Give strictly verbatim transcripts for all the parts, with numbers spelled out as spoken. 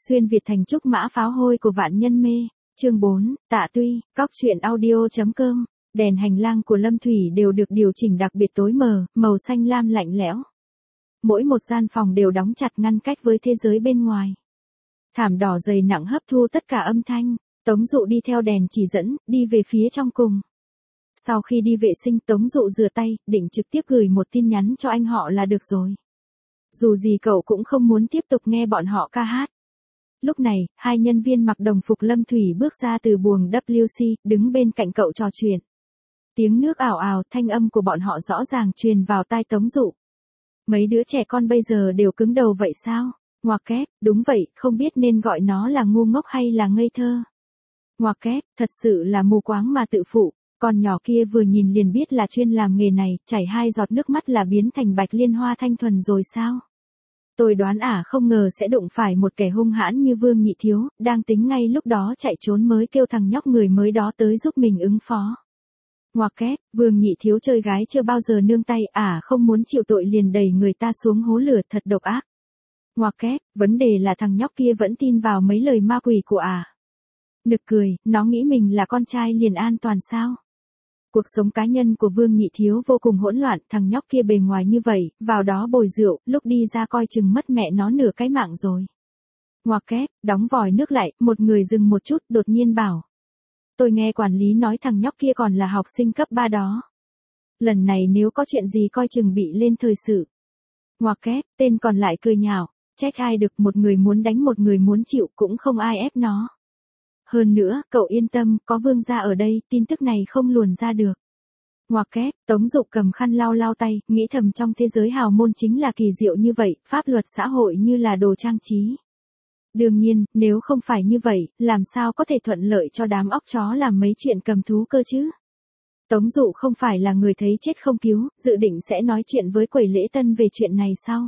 Xuyên Việt thành trúc mã pháo hôi của vạn nhân mê. Chương bốn, Tạ Tuy, cóc truyện audio.com. Đèn hành lang của Lâm Thủy đều được điều chỉnh đặc biệt tối mờ, màu xanh lam lạnh lẽo. Mỗi một gian phòng đều đóng chặt ngăn cách với thế giới bên ngoài. Thảm đỏ dày nặng hấp thu tất cả âm thanh. Tống Dụ đi theo đèn chỉ dẫn, đi về phía trong cùng. Sau khi đi vệ sinh, Tống Dụ rửa tay, định trực tiếp gửi một tin nhắn cho anh họ là được rồi. Dù gì cậu cũng không muốn tiếp tục nghe bọn họ ca hát. Lúc này, hai nhân viên mặc đồng phục Lâm Thủy bước ra từ buồng W C, đứng bên cạnh cậu trò chuyện. Tiếng nước ào ào, thanh âm của bọn họ rõ ràng truyền vào tai Tống Dụ. Mấy đứa trẻ con bây giờ đều cứng đầu vậy sao? Ngoặc kép, đúng vậy, không biết nên gọi nó là ngu ngốc hay là ngây thơ. Ngoặc kép, thật sự là mù quáng mà tự phụ. Con nhỏ kia vừa nhìn liền biết là chuyên làm nghề này, chảy hai giọt nước mắt là biến thành bạch liên hoa thanh thuần rồi sao? Tôi đoán ả không ngờ sẽ đụng phải một kẻ hung hãn như Vương Nhị Thiếu, đang tính ngay lúc đó chạy trốn mới kêu thằng nhóc người mới đó tới giúp mình ứng phó. Ngoặc kép, Vương Nhị Thiếu chơi gái chưa bao giờ nương tay, ả không muốn chịu tội liền đẩy người ta xuống hố lửa, thật độc ác. Ngoặc kép, vấn đề là thằng nhóc kia vẫn tin vào mấy lời ma quỷ của ả. Nực cười, nó nghĩ mình là con trai liền an toàn sao? Cuộc sống cá nhân của Vương Nhị Thiếu vô cùng hỗn loạn, thằng nhóc kia bề ngoài như vậy, vào đó bồi rượu, lúc đi ra coi chừng mất mẹ nó nửa cái mạng rồi. Ngoặc kép, đóng vòi nước lại, một người dừng một chút, đột nhiên bảo. Tôi nghe quản lý nói thằng nhóc kia còn là học sinh cấp ba đó. Lần này nếu có chuyện gì coi chừng bị lên thời sự. Ngoặc kép, tên còn lại cười nhạo, trách ai được, một người muốn đánh một người muốn chịu cũng không ai ép nó. Hơn nữa, cậu yên tâm, có Vương gia ở đây, tin tức này không luồn ra được. Ngoặc kép, Tống Dụ cầm khăn lau lau tay, nghĩ thầm trong thế giới hào môn chính là kỳ diệu như vậy, pháp luật xã hội như là đồ trang trí. Đương nhiên, nếu không phải như vậy, làm sao có thể thuận lợi cho đám óc chó làm mấy chuyện cầm thú cơ chứ? Tống Dụ không phải là người thấy chết không cứu, dự định sẽ nói chuyện với quầy lễ tân về chuyện này sau.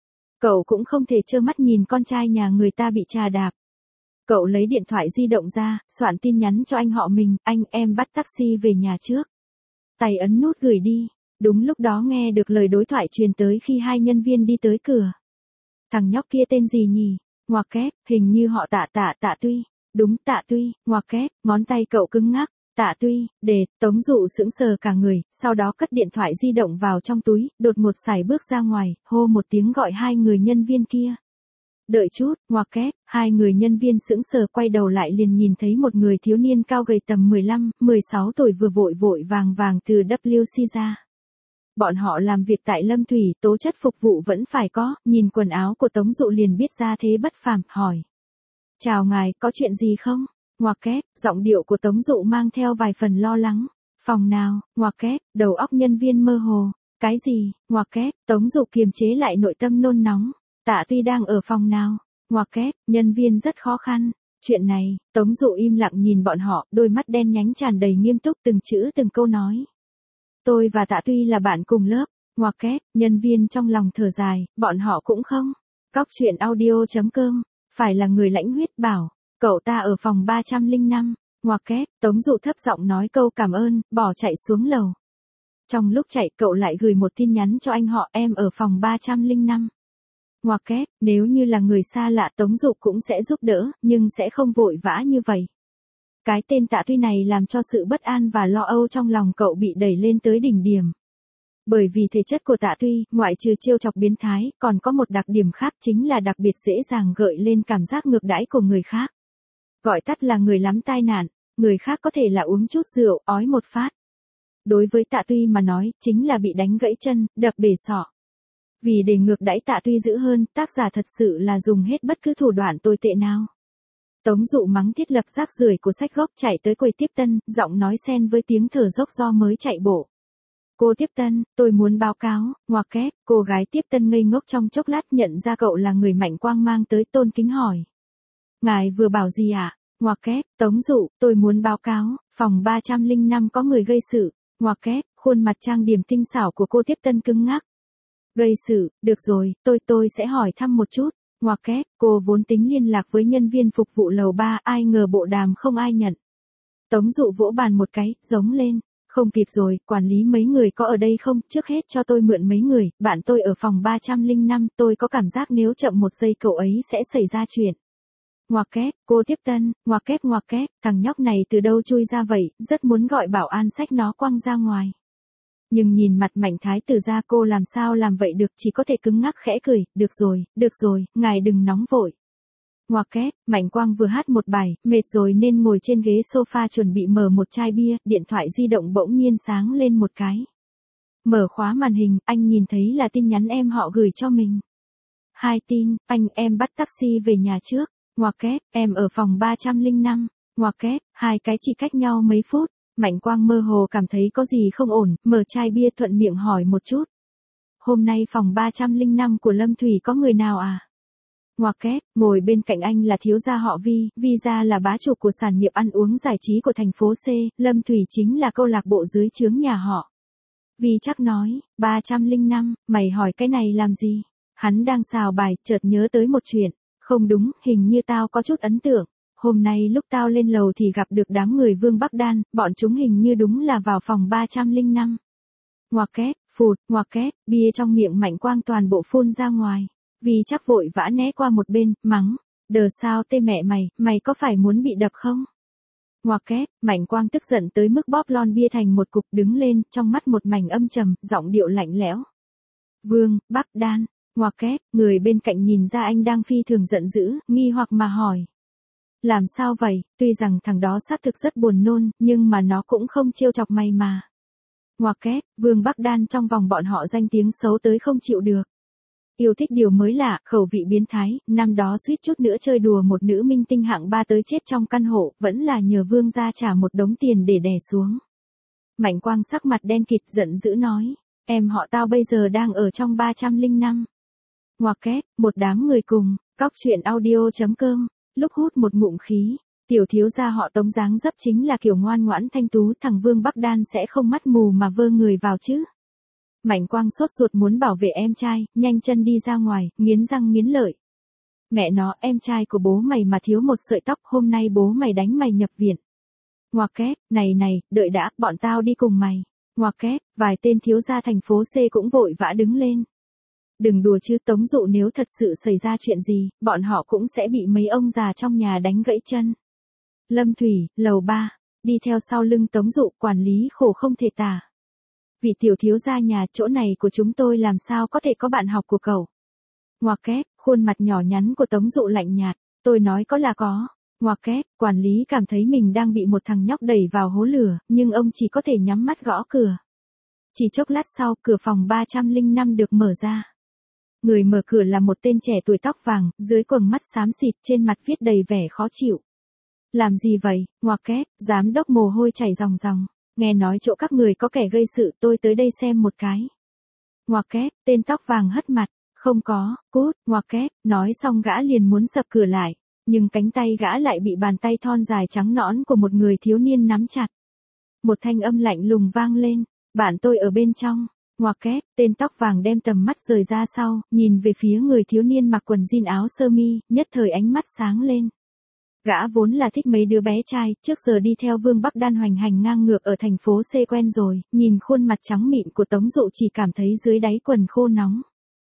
Cậu cũng không thể trơ mắt nhìn con trai nhà người ta bị trà đạp. Cậu lấy điện thoại di động ra, soạn tin nhắn cho anh họ mình, anh em bắt taxi về nhà trước. Tay ấn nút gửi đi. Đúng lúc đó nghe được lời đối thoại truyền tới khi hai nhân viên đi tới cửa. Thằng nhóc kia tên gì nhỉ? Ngoặc kép, hình như họ Tạ Tạ Tạ Tuy. Đúng, Tạ Tuy. Ngoặc kép, ngón tay cậu cứng ngắc. Tạ Tuy, để, Tống Dụ sững sờ cả người, sau đó cất điện thoại di động vào trong túi, đột ngột sải bước ra ngoài, hô một tiếng gọi hai người nhân viên kia. Đợi chút, ngoặc kép, hai người nhân viên sững sờ quay đầu lại liền nhìn thấy một người thiếu niên cao gầy tầm mười lăm, mười sáu tuổi vừa vội vội vàng vàng từ W C ra. Bọn họ làm việc tại Lâm Thủy, tố chất phục vụ vẫn phải có, nhìn quần áo của Tống Dụ liền biết ra thế bất phàm, hỏi. Chào ngài, có chuyện gì không? Ngoặc kép, giọng điệu của Tống Dụ mang theo vài phần lo lắng. Phòng nào? Ngoặc kép, đầu óc nhân viên mơ hồ. Cái gì? Ngoặc kép, Tống Dụ kiềm chế lại nội tâm nôn nóng. Tạ Tuy đang ở phòng nào? Ngoặc kép, nhân viên rất khó khăn. Chuyện này, Tống Dụ im lặng nhìn bọn họ, đôi mắt đen nhánh tràn đầy nghiêm túc từng chữ từng câu nói. Tôi và Tạ Tuy là bạn cùng lớp. Ngoặc kép, nhân viên trong lòng thở dài, bọn họ cũng không. Cóc truyện audio.com, phải là người lãnh huyết bảo, cậu ta ở phòng ba trăm lẻ năm. Ngoặc kép, Tống Dụ thấp giọng nói câu cảm ơn, bỏ chạy xuống lầu. Trong lúc chạy, cậu lại gửi một tin nhắn cho anh họ, em ở phòng ba trăm lẻ năm. Ngoặc kép, nếu như là người xa lạ Tống Dụ cũng sẽ giúp đỡ, nhưng sẽ không vội vã như vậy. Cái tên Tạ Tuy này làm cho sự bất an và lo âu trong lòng cậu bị đẩy lên tới đỉnh điểm. Bởi vì thể chất của Tạ Tuy, ngoại trừ trêu chọc biến thái, còn có một đặc điểm khác chính là đặc biệt dễ dàng gợi lên cảm giác ngược đãi của người khác. Gọi tắt là người lắm tai nạn, người khác có thể là uống chút rượu, ói một phát. Đối với Tạ Tuy mà nói, chính là bị đánh gãy chân, đập bể sọ. Vì để ngược đãi Tạ Tuy dữ hơn, tác giả thật sự là dùng hết bất cứ thủ đoạn tồi tệ nào. Tống Dụ mắng thiết lập rác rưởi của sách gốc chạy tới quầy tiếp tân, giọng nói xen với tiếng thở dốc do mới chạy bộ. Cô tiếp tân, tôi muốn báo cáo. Ngoặc kép, cô gái tiếp tân ngây ngốc trong chốc lát nhận ra cậu là người Mạnh Quang mang tới, tôn kính hỏi. Ngài vừa bảo gì ạ? À? Ngoặc kép, Tống Dụ, tôi muốn báo cáo, phòng ba trăm lẻ năm có người gây sự. Ngoặc kép, khuôn mặt trang điểm tinh xảo của cô tiếp tân cứng ngắc. Gây sự, được rồi, tôi tôi sẽ hỏi thăm một chút. Ngoặc kép, cô vốn tính liên lạc với nhân viên phục vụ lầu ba, ai ngờ bộ đàm không ai nhận. Tống Dụ vỗ bàn một cái, giống lên. Không kịp rồi, quản lý mấy người có ở đây không, trước hết cho tôi mượn mấy người, bạn tôi ở phòng ba trăm lẻ năm, tôi có cảm giác nếu chậm một giây cậu ấy sẽ xảy ra chuyện. Ngoặc kép, cô tiếp tân, ngoặc kép ngoặc kép, thằng nhóc này từ đâu chui ra vậy, rất muốn gọi bảo an xách nó quăng ra ngoài. Nhưng nhìn mặt Mạnh thái tử ra cô làm sao làm vậy được, chỉ có thể cứng ngắc khẽ cười, được rồi, được rồi, ngài đừng nóng vội. Ngoặc kép, Mạnh Quang vừa hát một bài, mệt rồi nên ngồi trên ghế sofa chuẩn bị mở một chai bia, điện thoại di động bỗng nhiên sáng lên một cái. Mở khóa màn hình, anh nhìn thấy là tin nhắn em họ gửi cho mình. Hai tin, anh em bắt taxi về nhà trước. Ngoặc kép, em ở phòng ba trăm lẻ năm. Ngoặc kép, hai cái chỉ cách nhau mấy phút. Mạnh Quang mơ hồ cảm thấy có gì không ổn, mở chai bia thuận miệng hỏi một chút. Hôm nay phòng ba trăm lẻ năm của Lâm Thủy có người nào à? Ngoặc kép, ngồi bên cạnh anh là thiếu gia họ Vi, Vi gia là bá chủ của sản nghiệp ăn uống giải trí của thành phố C, Lâm Thủy chính là câu lạc bộ dưới trướng nhà họ. Vi chắc nói, ba trăm lẻ năm, mày hỏi cái này làm gì? Hắn đang xào bài, chợt nhớ tới một chuyện. Không đúng, hình như tao có chút ấn tượng. Hôm nay lúc tao lên lầu thì gặp được đám người Vương Bắc Đan, bọn chúng hình như đúng là vào phòng ba trăm lẻ năm. Ngoặc kép, phụt, ngoặc kép, bia trong miệng Mạnh Quang toàn bộ phun ra ngoài. Vì chắc vội vã né qua một bên, mắng. Đờ sao tê mẹ mày, mày có phải muốn bị đập không? Ngoặc kép, Mạnh Quang tức giận tới mức bóp lon bia thành một cục đứng lên, trong mắt một mảnh âm trầm, giọng điệu lạnh lẽo. Vương, Bắc Đan. Ngoặc kép, người bên cạnh nhìn ra anh đang phi thường giận dữ, nghi hoặc mà hỏi. Làm sao vậy, tuy rằng thằng đó xác thực rất buồn nôn, nhưng mà nó cũng không trêu chọc mày mà. Ngoặc kép, Vương Bắc Đan trong vòng bọn họ danh tiếng xấu tới không chịu được. Yêu thích điều mới lạ, khẩu vị biến thái, năm đó suýt chút nữa chơi đùa một nữ minh tinh hạng ba tới chết trong căn hộ, vẫn là nhờ Vương gia trả một đống tiền để đè xuống. Mạnh Quang sắc mặt đen kịt giận dữ nói, em họ tao bây giờ đang ở trong ba trăm lẻ năm. Ngoặc kép, một đám người cùng, cóc truyện audio chấm com, lúc hút một ngụm khí, tiểu thiếu gia họ Tống dáng dấp chính là kiểu ngoan ngoãn thanh tú, thằng Vương Bắc Đan sẽ không mắt mù mà vơ người vào chứ. Mạnh Quang sốt ruột muốn bảo vệ em trai, nhanh chân đi ra ngoài, nghiến răng nghiến lợi. Mẹ nó, em trai của bố mày mà thiếu một sợi tóc, hôm nay bố mày đánh mày nhập viện. Ngoặc kép, này này, đợi đã, bọn tao đi cùng mày. Ngoặc kép, vài tên thiếu gia thành phố C cũng vội vã đứng lên. Đừng đùa chứ, Tống Dụ nếu thật sự xảy ra chuyện gì, bọn họ cũng sẽ bị mấy ông già trong nhà đánh gãy chân. Lâm Thủy, lầu ba, đi theo sau lưng Tống Dụ, quản lý khổ không thể tả. Vị tiểu thiếu gia nhà, chỗ này của chúng tôi làm sao có thể có bạn học của cậu. Ngoặc kép, khuôn mặt nhỏ nhắn của Tống Dụ lạnh nhạt, tôi nói có là có. Ngoặc kép, quản lý cảm thấy mình đang bị một thằng nhóc đẩy vào hố lửa, nhưng ông chỉ có thể nhắm mắt gõ cửa. Chỉ chốc lát sau, cửa phòng ba trăm lẻ năm được mở ra. Người mở cửa là một tên trẻ tuổi tóc vàng, dưới quầng mắt xám xịt, trên mặt viết đầy vẻ khó chịu. Làm gì vậy? Ngoặc kép, giám đốc mồ hôi chảy ròng ròng. Nghe nói chỗ các người có kẻ gây sự, tôi tới đây xem một cái. Ngoặc kép, tên tóc vàng hất mặt. Không có, cút, ngoặc kép, nói xong gã liền muốn sập cửa lại. Nhưng cánh tay gã lại bị bàn tay thon dài trắng nõn của một người thiếu niên nắm chặt. Một thanh âm lạnh lùng vang lên. Bạn tôi ở bên trong. Ngoặc kép, tên tóc vàng đem tầm mắt rời ra sau, nhìn về phía người thiếu niên mặc quần jean áo sơ mi, nhất thời ánh mắt sáng lên. Gã vốn là thích mấy đứa bé trai, trước giờ đi theo Vương Bắc Đan hoành hành ngang ngược ở thành phố C quen rồi, nhìn khuôn mặt trắng mịn của Tống Dụ chỉ cảm thấy dưới đáy quần khô nóng.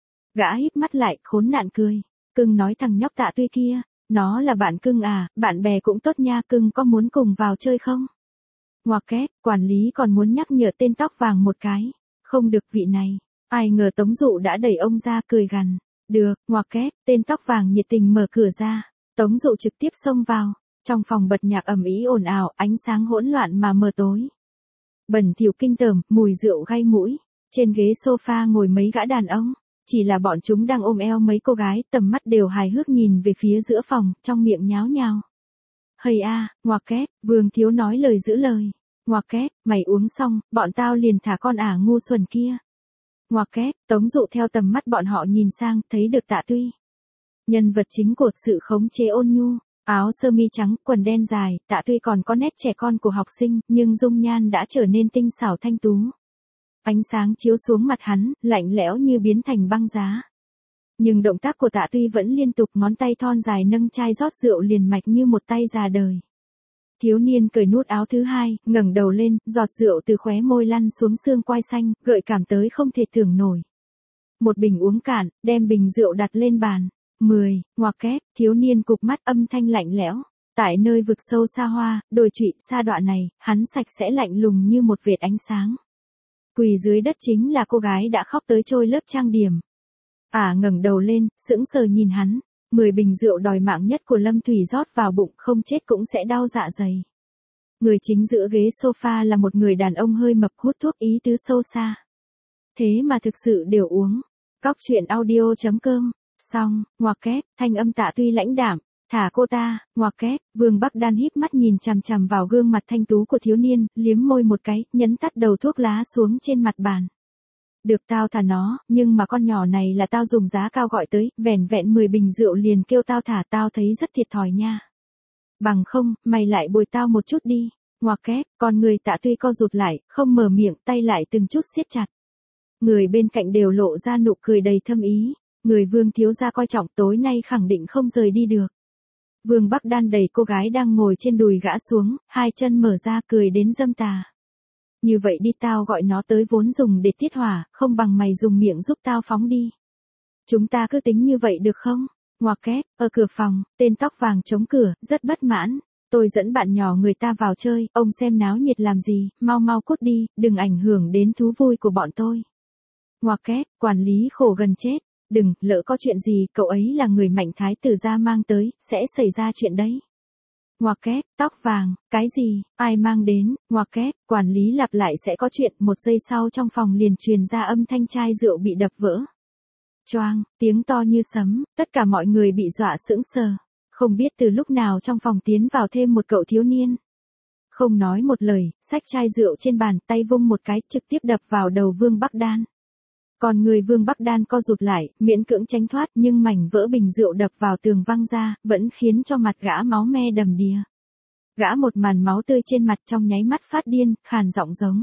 Gã híp mắt lại, khốn nạn cười. Cưng nói thằng nhóc Tạ Tuy kia, nó là bạn cưng à, bạn bè cũng tốt nha, cưng có muốn cùng vào chơi không? Ngoặc kép, quản lý còn muốn nhắc nhở tên tóc vàng một cái. Không được vị này. Ai ngờ Tống Dụ đã đẩy ông ra cười gằn. Được, ngoặc kép, tên tóc vàng nhiệt tình mở cửa ra. Tống Dụ trực tiếp xông vào. Trong phòng bật nhạc ầm ĩ ồn ào, ánh sáng hỗn loạn mà mờ tối. Bẩn thỉu kinh tởm, mùi rượu gây mũi. Trên ghế sofa ngồi mấy gã đàn ông. Chỉ là bọn chúng đang ôm eo mấy cô gái, tầm mắt đều hài hước nhìn về phía giữa phòng, trong miệng nháo nhào. Hây a, ngoặc kép, Vương thiếu nói lời giữ lời. Ngoặc kép, mày uống xong, bọn tao liền thả con ả ngu xuẩn kia. Ngoặc kép, Tống Dụ theo tầm mắt bọn họ nhìn sang, thấy được Tạ Tuy. Nhân vật chính của sự khống chế ôn nhu, áo sơ mi trắng, quần đen dài, Tạ Tuy còn có nét trẻ con của học sinh, nhưng dung nhan đã trở nên tinh xảo thanh tú. Ánh sáng chiếu xuống mặt hắn, lạnh lẽo như biến thành băng giá. Nhưng động tác của Tạ Tuy vẫn liên tục, ngón tay thon dài nâng chai rót rượu liền mạch như một tay già đời. Thiếu niên cởi nút áo thứ hai, ngẩng đầu lên, giọt rượu từ khóe môi lăn xuống xương quai xanh, gợi cảm tới không thể tưởng nổi. Một bình uống cạn, đem bình rượu đặt lên bàn. mười. Ngoặc kép, thiếu niên cụp mắt âm thanh lạnh lẽo. Tại nơi vực sâu xa hoa, đồi trụy, sa đọa này, hắn sạch sẽ lạnh lùng như một vệt ánh sáng. Quỳ dưới đất chính là cô gái đã khóc tới trôi lớp trang điểm. Ả à, ngẩng đầu lên, sững sờ nhìn hắn. Mười bình rượu đòi mạng nhất của Lâm Thủy rót vào bụng, không chết cũng sẽ đau dạ dày. Người chính giữa ghế sofa là một người đàn ông hơi mập hút thuốc ý tứ sâu xa. Thế mà thực sự đều uống. Cóc truyện audio chấm com. Xong, ngoặc kép, thanh âm Tạ Tuy lãnh đạm. Thả cô ta, ngoặc kép, Vương Bắc Đan híp mắt nhìn chằm chằm vào gương mặt thanh tú của thiếu niên, liếm môi một cái, nhấn tắt đầu thuốc lá xuống trên mặt bàn. Được tao thả nó, nhưng mà con nhỏ này là tao dùng giá cao gọi tới, vẻn vẹn mười bình rượu liền kêu tao thả, tao thấy rất thiệt thòi nha. Bằng không, mày lại bồi tao một chút đi. Ngoặc kép, con người Tạ Tuy co rụt lại, không mở miệng, tay lại từng chút siết chặt. Người bên cạnh đều lộ ra nụ cười đầy thâm ý. Người Vương thiếu gia coi trọng tối nay khẳng định không rời đi được. Vương Bắc Đan đẩy cô gái đang ngồi trên đùi gã xuống, hai chân mở ra cười đến dâm tà. Như vậy đi, tao gọi nó tới vốn dùng để tiết hỏa, không bằng mày dùng miệng giúp tao phóng đi. Chúng ta cứ tính như vậy được không? Ngoặc kép, ở cửa phòng, tên tóc vàng chống cửa, rất bất mãn. Tôi dẫn bạn nhỏ người ta vào chơi, ông xem náo nhiệt làm gì, mau mau cút đi, đừng ảnh hưởng đến thú vui của bọn tôi. Ngoặc kép, quản lý khổ gần chết. Đừng, lỡ có chuyện gì, cậu ấy là người Mạnh thái tử gia mang tới, sẽ xảy ra chuyện đấy. Ngoặc kép, tóc vàng, cái gì, ai mang đến, ngoặc kép, quản lý lặp lại sẽ có chuyện, một giây sau trong phòng liền truyền ra âm thanh chai rượu bị đập vỡ. Choang, tiếng to như sấm, tất cả mọi người bị dọa sững sờ. Không biết từ lúc nào trong phòng tiến vào thêm một cậu thiếu niên. Không nói một lời, xách chai rượu trên bàn, tay vung một cái, trực tiếp đập vào đầu Vương Bắc Đan. Còn người Vương Bắc Đan co rụt lại, miễn cưỡng tránh thoát, nhưng mảnh vỡ bình rượu đập vào tường văng ra, vẫn khiến cho mặt gã máu me đầm đìa. Gã một màn máu tươi trên mặt trong nháy mắt phát điên, khàn giọng giống.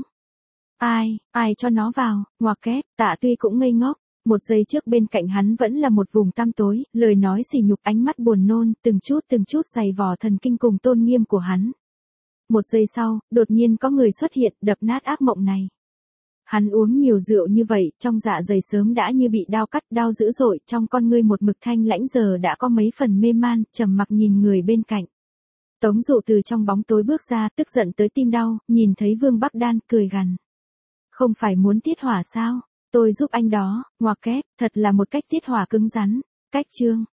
Ai, ai cho nó vào, ngoặc kép, Tạ Tuy cũng ngây ngốc. Một giây trước bên cạnh hắn vẫn là một vùng tăm tối, lời nói sỉ nhục, ánh mắt buồn nôn, từng chút từng chút giày vò thần kinh cùng tôn nghiêm của hắn. Một giây sau, đột nhiên có người xuất hiện, đập nát ác mộng này. Hắn uống nhiều rượu như vậy, trong dạ dày sớm đã như bị đao cắt, đau dữ dội, trong con ngươi một mực thanh lãnh giờ đã có mấy phần mê man, trầm mặc nhìn người bên cạnh. Tống Dụ từ trong bóng tối bước ra, tức giận tới tim đau, nhìn thấy Vương Bắc Đan, cười gằn. Không phải muốn tiết hỏa sao? Tôi giúp anh đó, ngoặc kép, thật là một cách tiết hỏa cứng rắn. Cách chương.